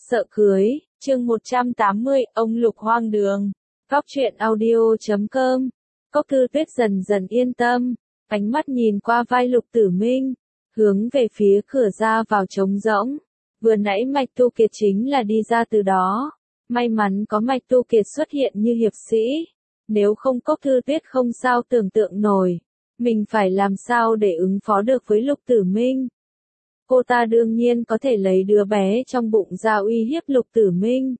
Sợ cưới, chương 180, ông Lục hoang đường. Góc truyện audio.com. Cốc Thư Tuyết dần dần yên tâm, ánh mắt nhìn qua vai Lục Tử Minh, hướng về phía cửa ra vào trống rỗng. Vừa nãy Mạch Tu Kiệt chính là đi ra từ đó. May mắn có Mạch Tu Kiệt xuất hiện như hiệp sĩ. Nếu không Cốc Thư Tuyết không sao tưởng tượng nổi. Mình phải làm sao để ứng phó được với Lục Tử Minh. Cô ta đương nhiên có thể lấy đứa bé trong bụng ra uy hiếp Lục Tử Minh.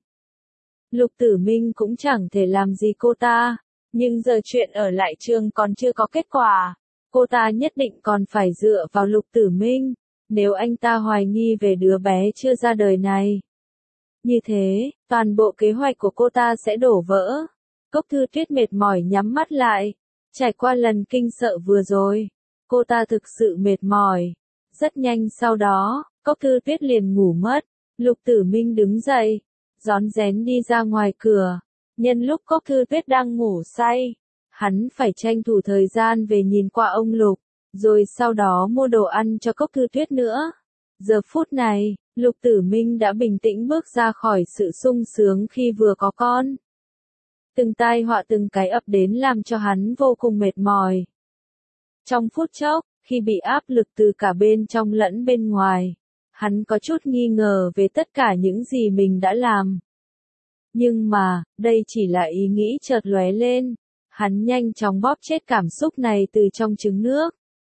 Lục Tử Minh cũng chẳng thể làm gì cô ta, nhưng giờ chuyện ở lại trường còn chưa có kết quả. Cô ta nhất định còn phải dựa vào Lục Tử Minh, nếu anh ta hoài nghi về đứa bé chưa ra đời này. Như thế, toàn bộ kế hoạch của cô ta sẽ đổ vỡ. Cốc Thư Tuyết mệt mỏi nhắm mắt lại, trải qua lần kinh sợ vừa rồi, cô ta thực sự mệt mỏi. Rất nhanh sau đó, Cốc Thư Tuyết liền ngủ mất. Lục Tử Minh đứng dậy, rón rén đi ra ngoài cửa. Nhân lúc Cốc Thư Tuyết đang ngủ say, hắn phải tranh thủ thời gian về nhìn qua ông Lục, rồi sau đó mua đồ ăn cho Cốc Thư Tuyết nữa. Giờ phút này, Lục Tử Minh đã bình tĩnh bước ra khỏi sự sung sướng khi vừa có con. Từng tai họa từng cái ập đến làm cho hắn vô cùng mệt mỏi. Trong phút chốc, khi bị áp lực từ cả bên trong lẫn bên ngoài, hắn có chút nghi ngờ về tất cả những gì mình đã làm. Nhưng mà, đây chỉ là ý nghĩ chợt lóe lên, hắn nhanh chóng bóp chết cảm xúc này từ trong trứng nước.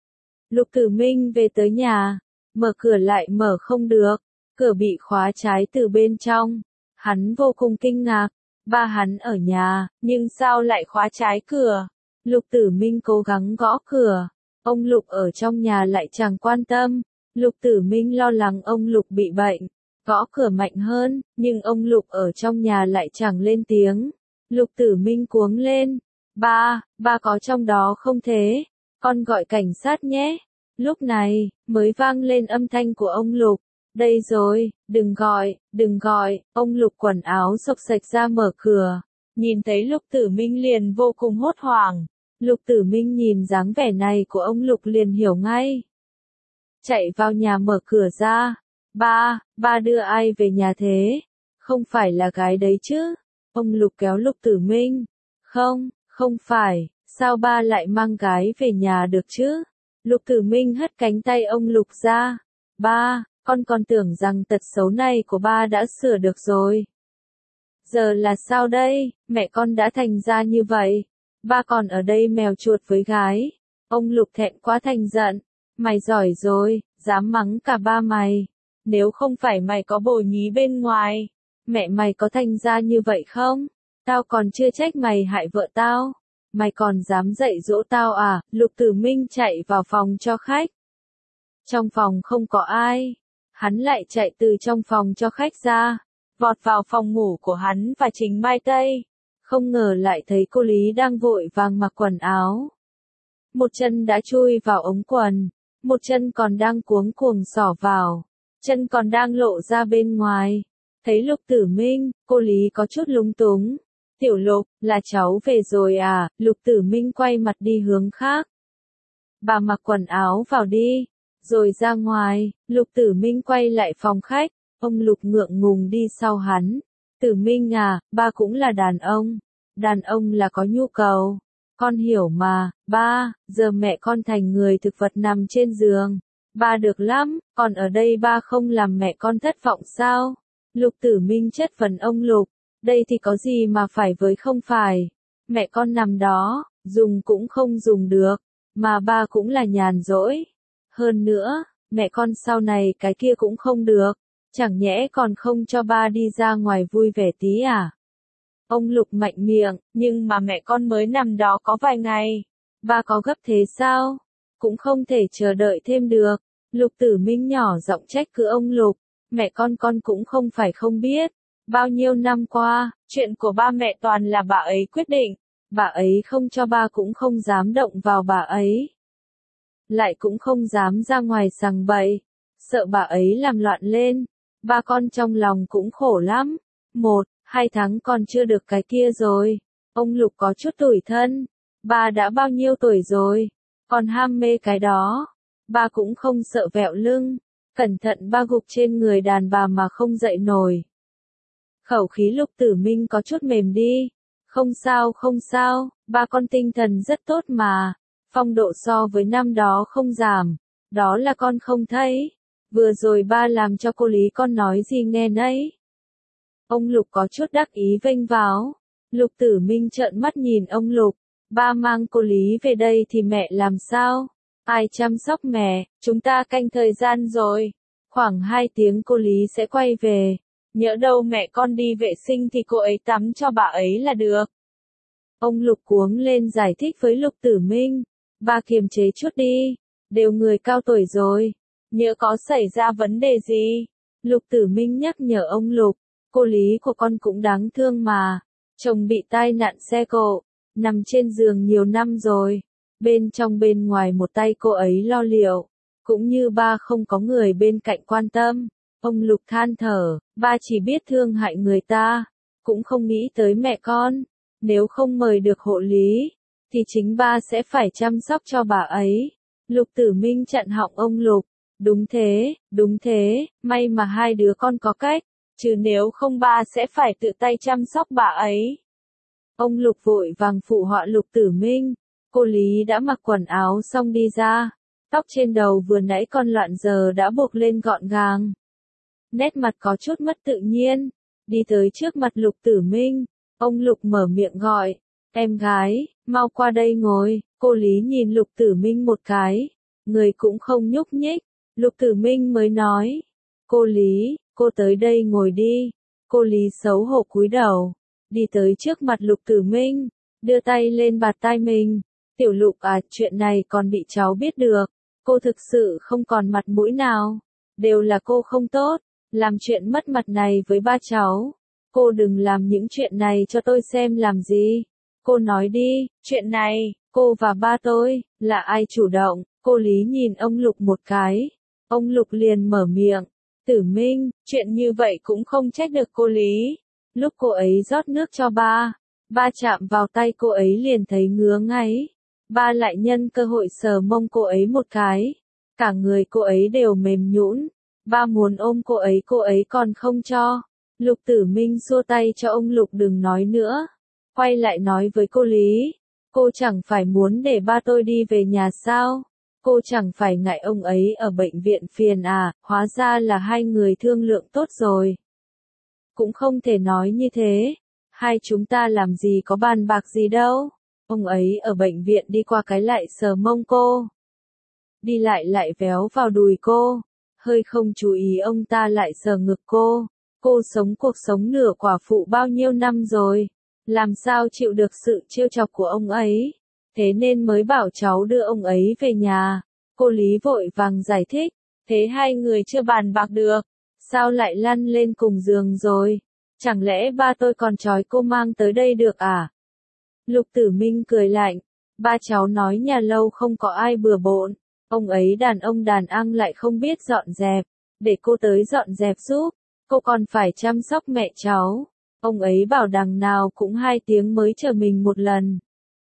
Lục Tử Minh về tới nhà, mở cửa lại mở không được, cửa bị khóa trái từ bên trong. Hắn vô cùng kinh ngạc, ba hắn ở nhà, nhưng sao lại khóa trái cửa? Lục Tử Minh cố gắng gõ cửa. Ông Lục ở trong nhà lại chẳng quan tâm. Lục Tử Minh lo lắng ông Lục bị bệnh, gõ cửa mạnh hơn, nhưng ông Lục ở trong nhà lại chẳng lên tiếng. Lục Tử Minh cuống lên, ba có trong đó không thế? Con gọi cảnh sát nhé. Lúc này, mới vang lên âm thanh của ông Lục. Đây rồi, đừng gọi, ông Lục quần áo xộc xệch ra mở cửa. Nhìn thấy Lục Tử Minh liền vô cùng hốt hoảng. Lục Tử Minh nhìn dáng vẻ này của ông Lục liền hiểu ngay. Chạy vào nhà mở cửa ra. Ba đưa ai về nhà thế? Không phải là gái đấy chứ? Ông Lục kéo Lục Tử Minh. Không phải, sao ba lại mang gái về nhà được chứ? Lục Tử Minh hất cánh tay ông Lục ra. Ba, con còn tưởng rằng tật xấu này của ba đã sửa được rồi. Giờ là sao đây? Mẹ con đã thành ra như vậy. Ba còn ở đây mèo chuột với gái. Ông Lục thẹn quá thành giận. Mày giỏi rồi, dám mắng cả ba mày. Nếu không phải mày có bồ nhí bên ngoài, mẹ mày có thành ra như vậy không? Tao còn chưa trách mày hại vợ tao. Mày còn dám dạy dỗ tao à? Lục Tử Minh chạy vào phòng cho khách. Trong phòng không có ai. Hắn lại chạy từ trong phòng cho khách ra, vọt vào phòng ngủ của hắn và Trình Mai Tây. Không ngờ lại thấy cô Lý đang vội vàng mặc quần áo. Một chân đã chui vào ống quần, một chân còn đang cuống cuồng xỏ vào, chân còn đang lộ ra bên ngoài. Thấy Lục Tử Minh, cô Lý có chút lúng túng. Tiểu Lục, là cháu về rồi à? Lục Tử Minh quay mặt đi hướng khác. Bà mặc quần áo vào đi, rồi ra ngoài. Lục Tử Minh quay lại phòng khách, ông Lục ngượng ngùng đi sau hắn. Tử Minh à, ba cũng là đàn ông là có nhu cầu. Con hiểu mà, ba, giờ mẹ con thành người thực vật nằm trên giường. Ba được lắm, còn ở đây ba không làm mẹ con thất vọng sao? Lục Tử Minh chất vấn ông Lục, đây thì có gì mà phải với không phải. Mẹ con nằm đó, dùng cũng không dùng được, mà ba cũng là nhàn rỗi. Hơn nữa, mẹ con sau này cái kia cũng không được. Chẳng nhẽ còn không cho ba đi ra ngoài vui vẻ tí à? Ông Lục mạnh miệng, nhưng mà mẹ con mới nằm đó có vài ngày. Ba có gấp thế sao? Cũng không thể chờ đợi thêm được. Lục Tử Minh nhỏ giọng trách cứ ông Lục. Mẹ con cũng không phải không biết. Bao nhiêu năm qua, chuyện của ba mẹ toàn là bà ấy quyết định. Bà ấy không cho ba cũng không dám động vào bà ấy. Lại cũng không dám ra ngoài sằng bậy. Sợ bà ấy làm loạn lên. Ba con trong lòng cũng khổ lắm. 1-2 tháng còn chưa được cái kia rồi. Ông Lục có chút tủi thân. Ba đã bao nhiêu tuổi rồi? Còn ham mê cái đó. Ba cũng không sợ vẹo lưng. Cẩn thận ba gục trên người đàn bà mà không dậy nổi. Khẩu khí Lục Tử Minh có chút mềm đi. Không sao không sao, ba con tinh thần rất tốt mà. Phong độ so với năm đó không giảm. Đó là con không thấy. Vừa rồi ba làm cho cô Lý con nói gì nghe nấy. Ông Lục có chút đắc ý vênh váo. Lục Tử Minh trợn mắt nhìn ông Lục. Ba mang cô Lý về đây thì mẹ làm sao? Ai chăm sóc mẹ? Chúng ta canh thời gian rồi. Khoảng 2 tiếng cô Lý sẽ quay về. Nhỡ đâu mẹ con đi vệ sinh thì cô ấy tắm cho bà ấy là được. Ông Lục cuống lên giải thích với Lục Tử Minh. Ba kiềm chế chút đi. Đều người cao tuổi rồi. Nhỡ có xảy ra vấn đề gì? Lục Tử Minh nhắc nhở ông Lục. Cô Lý của con cũng đáng thương mà. Chồng bị tai nạn xe cộ. Nằm trên giường nhiều năm rồi. Bên trong bên ngoài một tay cô ấy lo liệu. Cũng như ba không có người bên cạnh quan tâm. Ông Lục than thở, ba chỉ biết thương hại người ta. Cũng không nghĩ tới mẹ con. Nếu không mời được hộ lý. Thì chính ba sẽ phải chăm sóc cho bà ấy. Lục Tử Minh chặn họng ông Lục. Đúng thế, may mà hai đứa con có cách. Chứ nếu không ba sẽ phải tự tay chăm sóc bà ấy. Ông Lục vội vàng phụ họa Lục Tử Minh. Cô Lý đã mặc quần áo xong đi ra. Tóc trên đầu vừa nãy còn loạn giờ đã buộc lên gọn gàng. Nét mặt có chút mất tự nhiên. Đi tới trước mặt Lục Tử Minh. Ông Lục mở miệng gọi. Em gái, mau qua đây ngồi. Cô Lý nhìn Lục Tử Minh một cái. Người cũng không nhúc nhích. Lục Tử Minh mới nói. Cô Lý, cô tới đây ngồi đi. Cô Lý xấu hổ cúi đầu. Đi tới trước mặt Lục Tử Minh. Đưa tay lên bạt tai mình. Tiểu Lục à, chuyện này còn bị cháu biết được. Cô thực sự không còn mặt mũi nào. Đều là cô không tốt. Làm chuyện mất mặt này với ba cháu. Cô đừng làm những chuyện này cho tôi xem làm gì. Cô nói đi, chuyện này, cô và ba tôi, là ai chủ động? Cô Lý nhìn ông Lục một cái. Ông Lục liền mở miệng. Tử Minh, chuyện như vậy cũng không trách được cô Lý. Lúc cô ấy rót nước cho ba chạm vào tay cô ấy liền thấy ngứa ngáy. Ba lại nhân cơ hội sờ mông cô ấy một cái. Cả người cô ấy đều mềm nhũn. Ba muốn ôm cô ấy còn không cho. Lục Tử Minh xua tay cho ông Lục đừng nói nữa. Quay lại nói với cô Lý. Cô chẳng phải muốn để ba tôi đi về nhà sao? Cô chẳng phải ngại ông ấy ở bệnh viện phiền à, hóa ra là hai người thương lượng tốt rồi. Cũng không thể nói như thế. Hai chúng ta làm gì có bàn bạc gì đâu. Ông ấy ở bệnh viện đi qua cái lại sờ mông cô. Đi lại véo vào đùi cô. Hơi không chú ý ông ta lại sờ ngực cô. Cô sống cuộc sống nửa quả phụ bao nhiêu năm rồi. Làm sao chịu được sự trêu chọc của ông ấy. Thế nên mới bảo cháu đưa ông ấy về nhà. Cô Lý vội vàng giải thích. Thế hai người chưa bàn bạc được. Sao lại lăn lên cùng giường rồi? Chẳng lẽ ba tôi còn trói cô mang tới đây được à? Lục Tử Minh cười lạnh. Ba cháu nói nhà lâu không có ai bừa bộn. Ông ấy đàn ông đàn ăn lại không biết dọn dẹp. Để cô tới dọn dẹp giúp. Cô còn phải chăm sóc mẹ cháu. Ông ấy bảo đằng nào cũng 2 tiếng mới chờ mình một lần.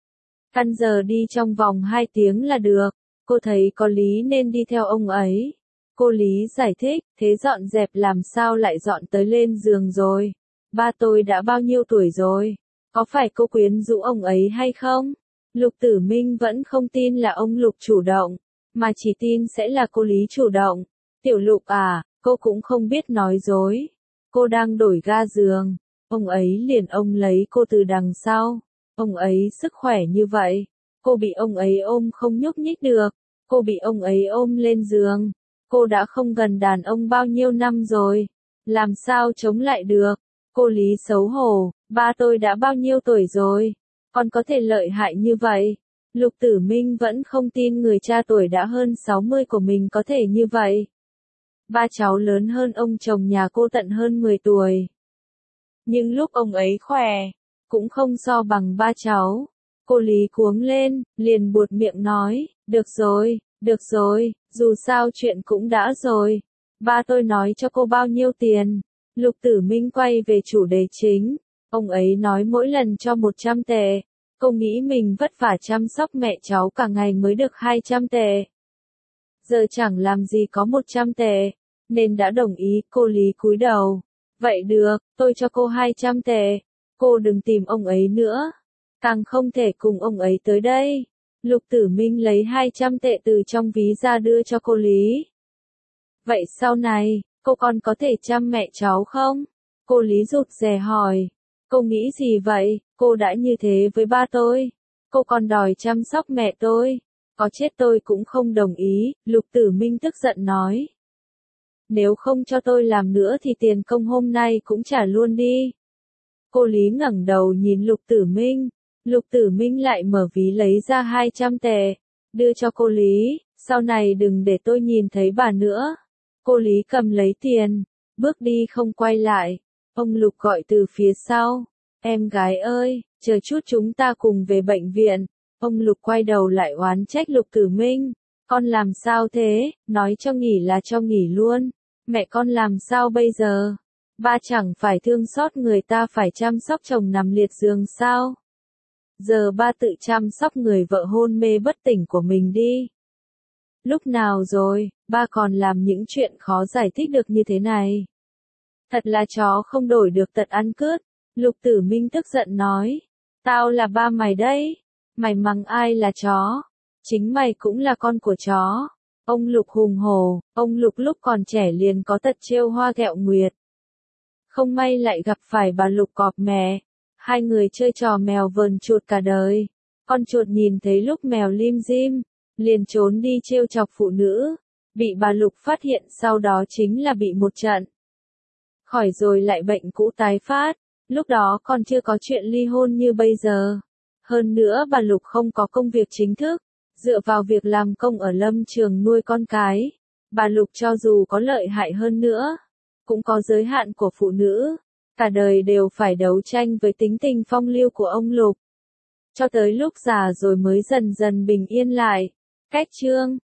Căn giờ đi trong vòng 2 tiếng là được. Cô thấy có lý nên đi theo ông ấy. Cô Lý giải thích, thế dọn dẹp làm sao lại dọn tới lên giường rồi? Ba tôi đã bao nhiêu tuổi rồi? Có phải cô quyến rũ ông ấy hay không? Lục Tử Minh vẫn không tin là ông Lục chủ động, mà chỉ tin sẽ là cô Lý chủ động. Tiểu Lục à, cô cũng không biết nói dối. Cô đang đổi ga giường. Ông ấy liền ôm lấy cô từ đằng sau. Ông ấy sức khỏe như vậy. Cô bị ông ấy ôm không nhúc nhích được. Cô bị ông ấy ôm lên giường. Cô đã không gần đàn ông bao nhiêu năm rồi. Làm sao chống lại được? Cô Lý xấu hổ. Ba tôi đã bao nhiêu tuổi rồi? Còn có thể lợi hại như vậy? Lục Tử Minh vẫn không tin người cha tuổi đã hơn 60 của mình có thể như vậy. Ba cháu lớn hơn ông chồng nhà cô tận hơn 10 tuổi. Nhưng lúc ông ấy khỏe, cũng không so bằng ba cháu. Cô Lý cuống lên, liền buột miệng nói, được rồi, dù sao chuyện cũng đã rồi. Ba tôi nói cho cô bao nhiêu tiền. Lục Tử Minh quay về chủ đề chính. Ông ấy nói mỗi lần cho 100 tệ. Cô nghĩ mình vất vả chăm sóc mẹ cháu cả ngày mới được 200 tệ. Giờ chẳng làm gì có 100 tệ. Nên đã đồng ý. Cô Lý cúi đầu. Vậy được, tôi cho cô 200 tệ. Cô đừng tìm ông ấy nữa. Càng không thể cùng ông ấy tới đây. Lục Tử Minh lấy 200 tệ từ trong ví ra đưa cho cô Lý. Vậy sau này, cô còn có thể chăm mẹ cháu không? Cô Lý rụt rè hỏi. Cô nghĩ gì vậy? Cô đã như thế với ba tôi. Cô còn đòi chăm sóc mẹ tôi. Có chết tôi cũng không đồng ý, Lục Tử Minh tức giận nói. Nếu không cho tôi làm nữa thì tiền công hôm nay cũng trả luôn đi. Cô Lý ngẩng đầu nhìn Lục Tử Minh. Lục Tử Minh lại mở ví lấy ra 200 tệ. Đưa cho cô Lý, sau này đừng để tôi nhìn thấy bà nữa. Cô Lý cầm lấy tiền, bước đi không quay lại. Ông Lục gọi từ phía sau. Em gái ơi, chờ chút chúng ta cùng về bệnh viện. Ông Lục quay đầu lại oán trách Lục Tử Minh. Con làm sao thế, nói cho nghỉ là cho nghỉ luôn. Mẹ con làm sao bây giờ? Ba chẳng phải thương xót người ta phải chăm sóc chồng nằm liệt giường sao? Giờ ba tự chăm sóc người vợ hôn mê bất tỉnh của mình đi. Lúc nào rồi, ba còn làm những chuyện khó giải thích được như thế này. Thật là chó không đổi được tật ăn cướp. Lục Tử Minh tức giận nói. Tao là ba mày đấy. Mày mắng ai là chó? Chính mày cũng là con của chó. Ông Lục hùng hổ, ông Lục lúc còn trẻ liền có tật trêu hoa ghẹo nguyệt. Không may lại gặp phải bà Lục cọp mẹ. Hai người chơi trò mèo vờn chuột cả đời. Con chuột nhìn thấy lúc mèo lim dim, liền trốn đi trêu chọc phụ nữ. Bị bà Lục phát hiện sau đó chính là bị một trận. Khỏi rồi lại bệnh cũ tái phát. Lúc đó còn chưa có chuyện ly hôn như bây giờ. Hơn nữa bà Lục không có công việc chính thức. Dựa vào việc làm công ở lâm trường nuôi con cái. Bà Lục cho dù có lợi hại hơn nữa, cũng có giới hạn của phụ nữ. Cả đời đều phải đấu tranh với tính tình phong lưu của ông Lục. Cho tới lúc già rồi mới dần dần bình yên lại. Cách chương